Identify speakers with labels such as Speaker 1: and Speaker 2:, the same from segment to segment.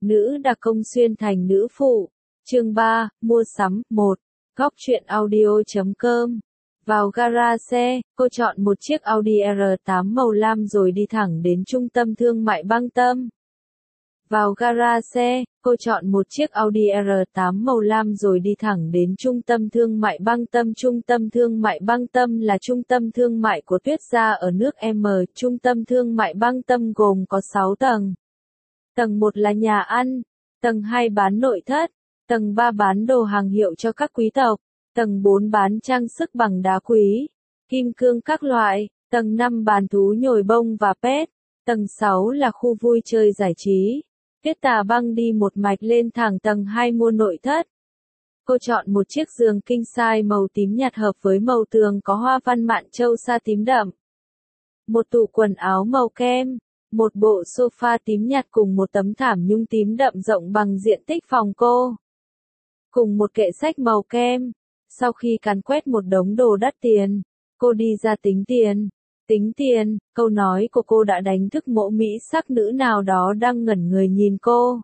Speaker 1: Nữ đặc công xuyên thành nữ phụ. Chương 3, mua sắm. 1. Góc truyện audio.com. Vào gara xe, cô chọn một chiếc Audi R8 màu lam rồi đi thẳng đến trung tâm thương mại Bang Tâm. Vào gara xe, cô chọn một chiếc Audi R8 màu lam rồi đi thẳng đến trung tâm thương mại Bang Tâm. Trung tâm thương mại Bang Tâm là trung tâm thương mại của Tuyết Gia ở nước M. Trung tâm thương mại Bang Tâm gồm có 6 tầng. Tầng 1 là nhà ăn, tầng 2 bán nội thất, tầng 3 bán đồ hàng hiệu cho các quý tộc, tầng 4 bán trang sức bằng đá quý, kim cương các loại, tầng 5 bán thú nhồi bông và pet, tầng 6 là khu vui chơi giải trí. Tuyết Tà Băng đi một mạch lên thẳng tầng 2 mua nội thất. Cô chọn một chiếc giường king size màu tím nhạt hợp với màu tường có hoa văn mạn châu sa tím đậm. Một tủ quần áo màu kem, một bộ sofa tím nhạt cùng một tấm thảm nhung tím đậm rộng bằng diện tích phòng cô. Cùng một kệ sách màu kem. Sau khi càn quét một đống đồ đắt tiền, cô đi ra tính tiền. Tính tiền, câu nói của cô đã đánh thức mộ mỹ sắc nữ nào đó đang ngẩn người nhìn cô.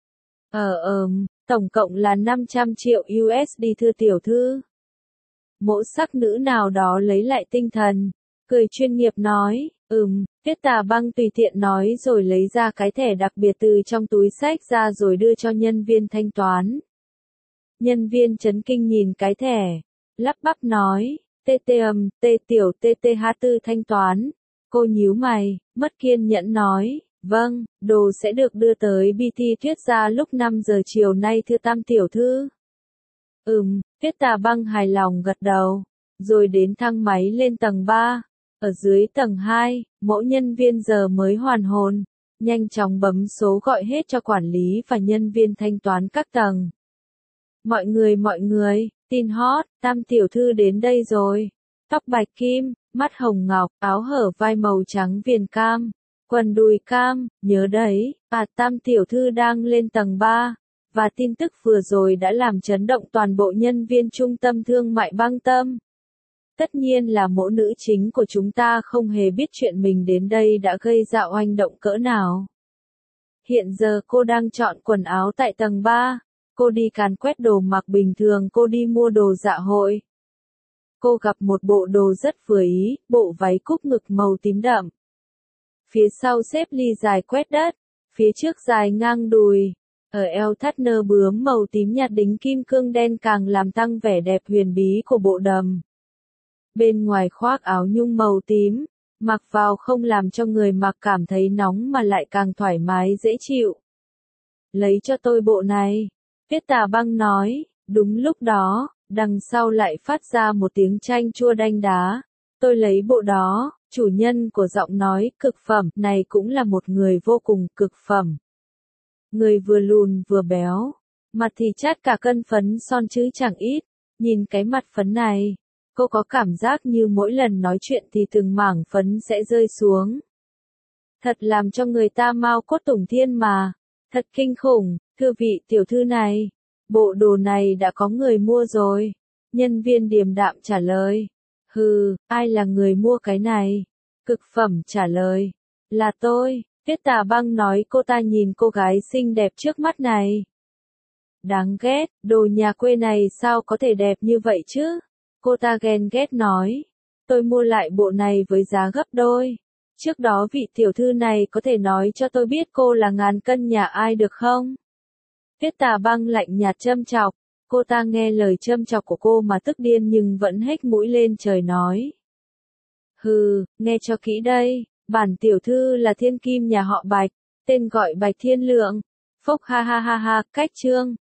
Speaker 1: Tổng cộng là 500 triệu USD thưa tiểu thư. Mộ sắc nữ nào đó lấy lại tinh thần, cười chuyên nghiệp nói, Tuyết Tà Băng tùy tiện nói rồi lấy ra cái thẻ đặc biệt từ trong túi xách ra rồi đưa cho nhân viên thanh toán. Nhân viên chấn kinh nhìn cái thẻ, lắp bắp nói, tiểu TTH4 thanh toán. Cô nhíu mày, mất kiên nhẫn nói, vâng, đồ sẽ được đưa tới BT Tuyết Gia lúc 5 giờ chiều nay thưa tam tiểu thư. Tuyết Tà Băng hài lòng gật đầu, rồi đến thang máy lên tầng 3. Ở dưới tầng 2, mỗi nhân viên giờ mới hoàn hồn, nhanh chóng bấm số gọi hết cho quản lý và nhân viên thanh toán các tầng. Mọi người, tin hot, tam tiểu thư đến đây rồi. Tóc bạch kim, mắt hồng ngọc, áo hở vai màu trắng viền cam, quần đùi cam, nhớ đấy, tam tiểu thư đang lên tầng 3. Và tin tức vừa rồi đã làm chấn động toàn bộ nhân viên trung tâm thương mại Bang Tâm. Tất nhiên là mẫu nữ chính của chúng ta không hề biết chuyện mình đến đây đã gây ra oanh động cỡ nào. Hiện giờ cô đang chọn quần áo tại tầng 3. Cô đi càn quét đồ mặc bình thường, cô đi mua đồ dạ hội. Cô gặp một bộ đồ rất vừa ý, bộ váy cúc ngực màu tím đậm. Phía sau xếp ly dài quét đất, phía trước dài ngang đùi. Ở eo thắt nơ bướm màu tím nhạt đính kim cương đen càng làm tăng vẻ đẹp huyền bí của bộ đầm. Bên ngoài khoác áo nhung màu tím, mặc vào không làm cho người mặc cảm thấy nóng mà lại càng thoải mái dễ chịu. Lấy cho tôi bộ này. Tuyết Tà Băng nói, đúng lúc đó, đằng sau lại phát ra một tiếng chanh chua đanh đá. Tôi lấy bộ đó, chủ nhân của giọng nói cực phẩm này cũng là một người vô cùng cực phẩm. Người vừa lùn vừa béo, mặt thì chát cả cân phấn son chứ chẳng ít. Nhìn cái mặt phấn này, cô có cảm giác như mỗi lần nói chuyện thì từng mảng phấn sẽ rơi xuống. Thật làm cho người ta mau cốt tủng thiên mà, thật kinh khủng. Thưa vị tiểu thư này, bộ đồ này đã có người mua rồi. Nhân viên điềm đạm trả lời. Ai là người mua cái này? Cực phẩm trả lời. Là tôi. Tuyết Tà Băng nói cô ta nhìn cô gái xinh đẹp trước mắt này. Đáng ghét, đồ nhà quê này sao có thể đẹp như vậy chứ? Cô ta ghen ghét nói. Tôi mua lại bộ này với giá gấp đôi. Trước đó vị tiểu thư này có thể nói cho tôi biết cô là ngàn cân nhà ai được không? Tuyết Tà Băng lạnh nhạt châm chọc, cô ta nghe lời châm chọc của cô mà tức điên nhưng vẫn hếch mũi lên trời nói. Nghe cho kỹ đây, bản tiểu thư là thiên kim nhà họ Bạch, tên gọi Bạch Thiên Lượng. Phốc ha ha ha ha, cách chương,